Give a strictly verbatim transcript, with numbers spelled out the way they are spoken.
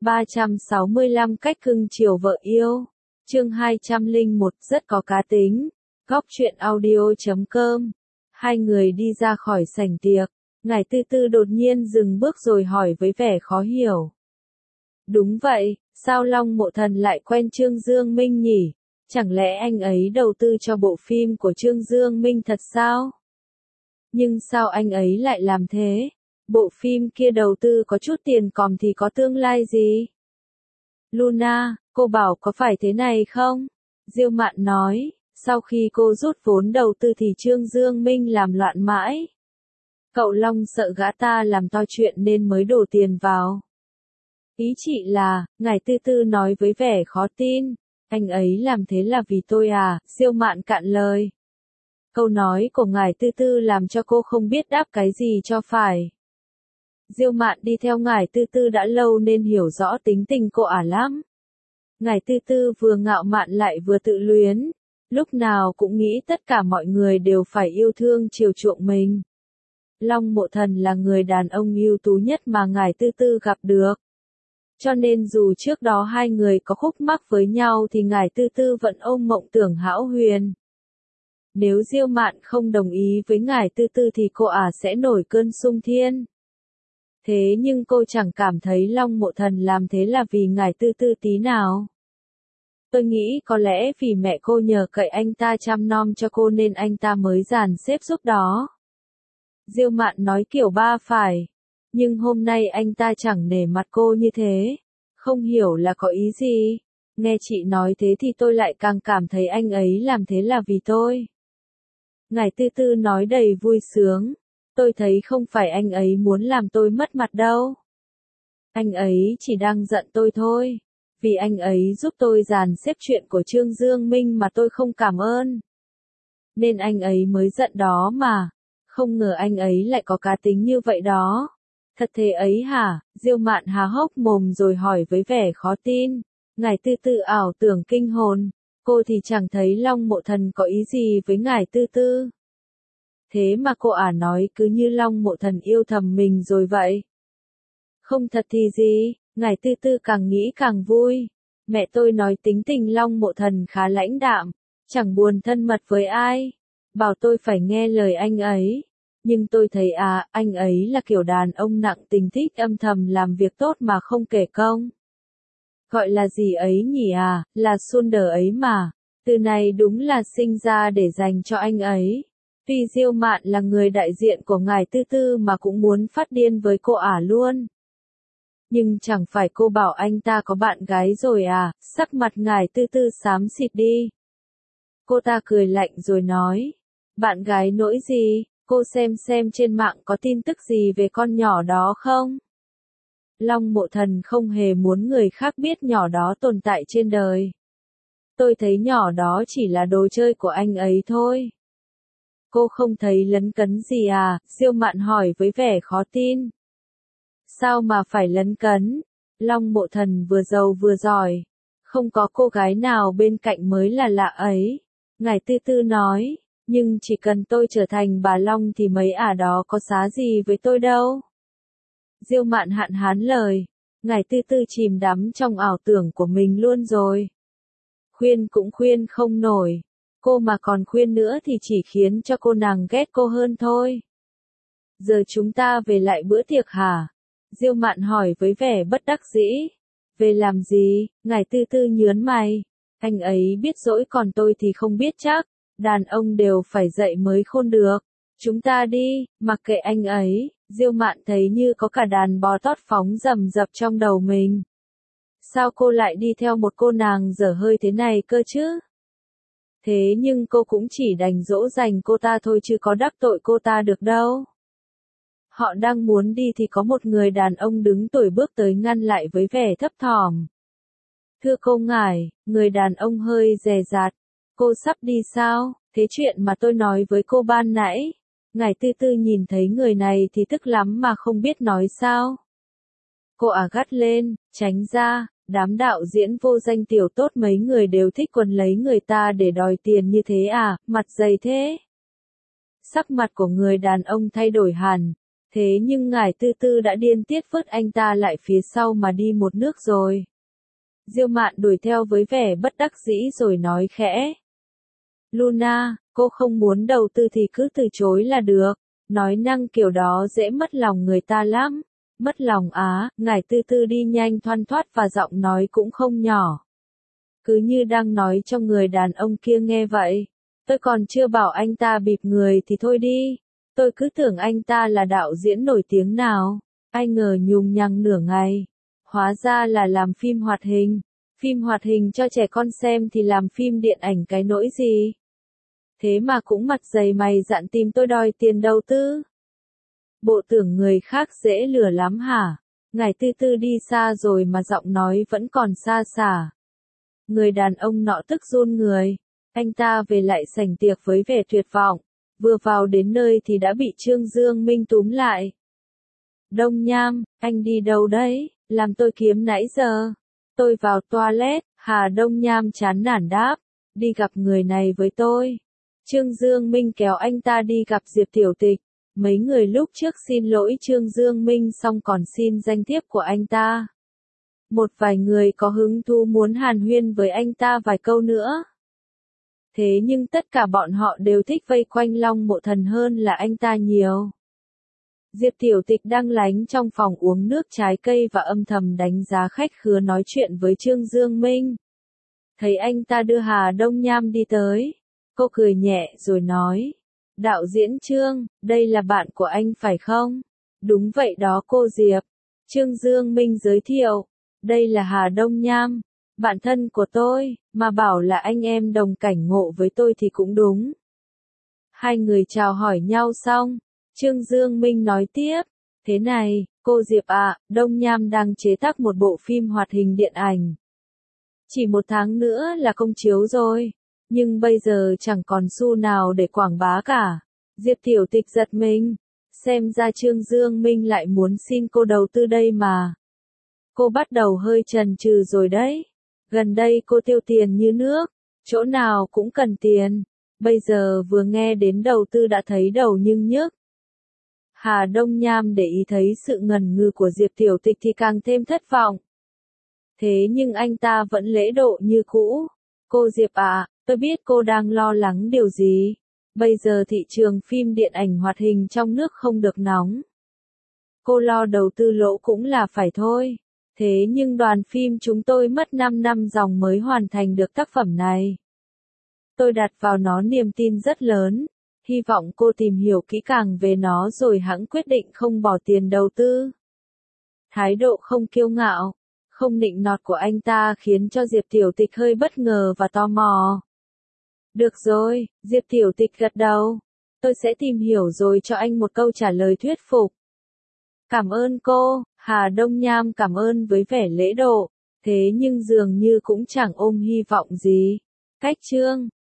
ba trăm sáu mươi lăm cách cưng chiều vợ yêu. Chương hai trăm lẻ một rất có cá tính. Góc truyện audio chấm com. Hai người đi ra khỏi sảnh tiệc. Ngải Tư Tư đột nhiên dừng bước rồi hỏi với vẻ khó hiểu. Đúng vậy, sao Long Mộ Thần lại quen Trương Dương Minh nhỉ? Chẳng lẽ anh ấy đầu tư cho bộ phim của Trương Dương Minh thật sao? Nhưng sao anh ấy lại làm thế? Bộ phim kia đầu tư có chút tiền còm thì có tương lai gì? Luna, cô bảo có phải thế này không? Diêu Mạn nói, sau khi cô rút vốn đầu tư thì Trương Dương Minh làm loạn mãi. Cậu Long sợ gã ta làm to chuyện nên mới đổ tiền vào. Ý chị là, Ngải Tư Tư nói với vẻ khó tin, anh ấy làm thế là vì tôi à? Diêu Mạn cạn lời. Câu nói của Ngải Tư Tư làm cho cô không biết đáp cái gì cho phải. Diêu Mạn đi theo Ngải Tư Tư đã lâu nên hiểu rõ tính tình cô ả lắm. Ngải Tư Tư vừa ngạo mạn lại vừa tự luyến, lúc nào cũng nghĩ tất cả mọi người đều phải yêu thương chiều chuộng mình. Long Mộ Thần là người đàn ông ưu tú nhất mà Ngải Tư Tư gặp được. Cho nên dù trước đó hai người có khúc mắc với nhau thì Ngải Tư Tư vẫn ôm mộng tưởng hão huyền. Nếu Diêu Mạn không đồng ý với Ngải Tư Tư thì cô ả sẽ nổi cơn xung thiên. Thế nhưng cô chẳng cảm thấy Long Mộ Thần làm thế là vì Ngải Tư Tư tí nào. Tôi nghĩ có lẽ vì mẹ cô nhờ cậy anh ta chăm nom cho cô nên anh ta mới dàn xếp giúp đó. Diêu Mạn nói kiểu ba phải. Nhưng hôm nay anh ta chẳng nể mặt cô như thế. Không hiểu là có ý gì. Nghe chị nói thế thì tôi lại càng cảm thấy anh ấy làm thế là vì tôi. Ngải Tư Tư nói đầy vui sướng. Tôi thấy không phải anh ấy muốn làm tôi mất mặt đâu. Anh ấy chỉ đang giận tôi thôi. Vì anh ấy giúp tôi dàn xếp chuyện của Trương Dương Minh mà tôi không cảm ơn. Nên anh ấy mới giận đó mà. Không ngờ anh ấy lại có cá tính như vậy đó. Thật thế ấy hả? Diêu Mạn há hốc mồm rồi hỏi với vẻ khó tin. Ngải Tư Tư ảo tưởng kinh hồn. Cô thì chẳng thấy Long Mộ Thần có ý gì với Ngải Tư Tư. Thế mà cô ả nói cứ như Long Mộ Thần yêu thầm mình rồi vậy. Không thật thì gì, Ngải Tư Tư càng nghĩ càng vui. Mẹ tôi nói tính tình Long Mộ Thần khá lãnh đạm, chẳng buồn thân mật với ai. Bảo tôi phải nghe lời anh ấy. Nhưng tôi thấy à, anh ấy là kiểu đàn ông nặng tình thích âm thầm làm việc tốt mà không kể công. Gọi là gì ấy nhỉ à, là Sunder ấy mà. Từ này đúng là sinh ra để dành cho anh ấy. Tuy Diêu Mạn là người đại diện của Ngải Tư Tư mà cũng muốn phát điên với cô ả luôn. Nhưng chẳng phải cô bảo anh ta có bạn gái rồi à, sắc mặt Ngải Tư Tư xám xịt đi. Cô ta cười lạnh rồi nói, bạn gái nỗi gì, cô xem xem trên mạng có tin tức gì về con nhỏ đó không? Long Mộ Thần không hề muốn người khác biết nhỏ đó tồn tại trên đời. Tôi thấy nhỏ đó chỉ là đồ chơi của anh ấy thôi. Cô không thấy lấn cấn gì à? Diêu Mạn hỏi với vẻ khó tin. Sao mà phải lấn cấn? Long Mộ Thần vừa giàu vừa giỏi. Không có cô gái nào bên cạnh mới là lạ ấy. Ngải Tư Tư nói, nhưng chỉ cần tôi trở thành bà Long thì mấy ả đó có xá gì với tôi đâu. Diêu Mạn hạn hán lời. Ngải Tư Tư chìm đắm trong ảo tưởng của mình luôn rồi. Khuyên cũng khuyên không nổi. Cô mà còn khuyên nữa thì chỉ khiến cho cô nàng ghét cô hơn thôi. Giờ chúng ta về lại bữa tiệc hả? Diêu Mạn hỏi với vẻ bất đắc dĩ. Về làm gì? Ngải Tư Tư nhớn mày. Anh ấy biết dỗi còn tôi thì không biết chắc. Đàn ông đều phải dậy mới khôn được. Chúng ta đi, mặc kệ anh ấy. Diêu Mạn thấy như có cả đàn bò tót phóng rầm rập trong đầu mình. Sao cô lại đi theo một cô nàng dở hơi thế này cơ chứ? Thế nhưng cô cũng chỉ đành dỗ dành cô ta thôi chứ có đắc tội cô ta được đâu. Họ đang muốn đi thì có một người đàn ông đứng tuổi bước tới ngăn lại với vẻ thấp thỏm. Thưa cô Ngải, người đàn ông hơi dè dặt. Cô sắp đi sao? Thế chuyện mà tôi nói với cô ban nãy. Ngải Tư Tư nhìn thấy người này thì tức lắm mà không biết nói sao. Cô ả gắt lên, tránh ra. Đám đạo diễn vô danh tiểu tốt mấy người đều thích quần lấy người ta để đòi tiền như thế à, mặt dày thế. Sắc mặt của người đàn ông thay đổi hẳn, Thế nhưng ngải tư tư đã điên tiết vứt anh ta lại phía sau mà đi một nước rồi. Diêu Mạn đuổi theo với vẻ bất đắc dĩ rồi nói khẽ. Luna, cô không muốn đầu tư thì cứ từ chối là được, nói năng kiểu đó dễ mất lòng người ta lắm. Mất lòng á, ngải tư tư đi nhanh thoăn thoắt và giọng nói cũng không nhỏ. Cứ như đang nói cho người đàn ông kia nghe vậy. Tôi còn chưa bảo anh ta bịp người thì thôi đi. Tôi cứ tưởng anh ta là đạo diễn nổi tiếng nào. Ai ngờ nhùng nhằng nửa ngày. Hóa ra là làm phim hoạt hình. Phim hoạt hình cho trẻ con xem thì làm phim điện ảnh cái nỗi gì. Thế mà cũng mặt dày mày dạn tìm tôi đòi tiền đầu tư. Bộ tưởng người khác dễ lừa lắm hả? Ngải tư tư đi xa rồi mà giọng nói vẫn còn xa xả. Người đàn ông nọ tức run người. Anh ta về lại sảnh tiệc với vẻ tuyệt vọng. Vừa vào đến nơi thì đã bị Trương Dương Minh túm lại. Đông Nham, anh đi đâu đấy? Làm tôi kiếm nãy giờ. Tôi vào toilet, Hà Đông Nham chán nản đáp. Đi gặp người này với tôi. Trương Dương Minh kéo anh ta đi gặp Diệp Tiểu Tịch. Mấy người lúc trước xin lỗi Trương Dương Minh xong còn xin danh thiếp của anh ta. Một vài người có hứng thú muốn hàn huyên với anh ta vài câu nữa. Thế nhưng tất cả bọn họ đều thích vây quanh Long Mộ Thần hơn là anh ta nhiều. Diệp Tiểu Tịch đang lánh trong phòng uống nước trái cây và âm thầm đánh giá khách khứa nói chuyện với Trương Dương Minh. Thấy anh ta đưa Hà Đông Nham đi tới. Cô cười nhẹ rồi nói. Đạo diễn Trương, đây là bạn của anh phải không? Đúng vậy đó cô Diệp. Trương Dương Minh giới thiệu. Đây là Hà Đông Nham. Bạn thân của tôi, mà bảo là anh em đồng cảnh ngộ với tôi thì cũng đúng. Hai người chào hỏi nhau xong. Trương Dương Minh nói tiếp. Thế này, cô Diệp ạ, Đông Nham đang chế tác một bộ phim hoạt hình điện ảnh. Chỉ một tháng nữa là công chiếu rồi. Nhưng bây giờ chẳng còn xu nào để quảng bá cả. Diệp Tiểu Tịch giật mình. Xem ra Trương Dương Minh lại muốn xin cô đầu tư đây mà. Cô bắt đầu hơi chần chừ rồi đấy. Gần đây cô tiêu tiền như nước. Chỗ nào cũng cần tiền. Bây giờ vừa nghe đến đầu tư đã thấy đầu nhưng nhức. Hà Đông Nham để ý thấy sự ngần ngừ của Diệp Tiểu Tịch thì càng thêm thất vọng. Thế nhưng anh ta vẫn lễ độ như cũ. Cô Diệp ạ, tôi biết cô đang lo lắng điều gì. Bây giờ thị trường phim điện ảnh hoạt hình trong nước không được nóng. Cô lo đầu tư lỗ cũng là phải thôi. Thế nhưng đoàn phim chúng tôi mất năm năm dòng mới hoàn thành được tác phẩm này. Tôi đặt vào nó niềm tin rất lớn. Hy vọng cô tìm hiểu kỹ càng về nó rồi hẵng quyết định không bỏ tiền đầu tư. Thái độ không kiêu ngạo, không nịnh nọt của anh ta khiến cho Diệp Tiểu Tịch hơi bất ngờ và tò mò. Được rồi, Diệp Tiểu Tịch gật đầu. Tôi sẽ tìm hiểu rồi cho anh một câu trả lời thuyết phục. Cảm ơn cô, Hà Đông Nham cảm ơn với vẻ lễ độ. Thế nhưng dường như cũng chẳng ôm hy vọng gì. Cách Trương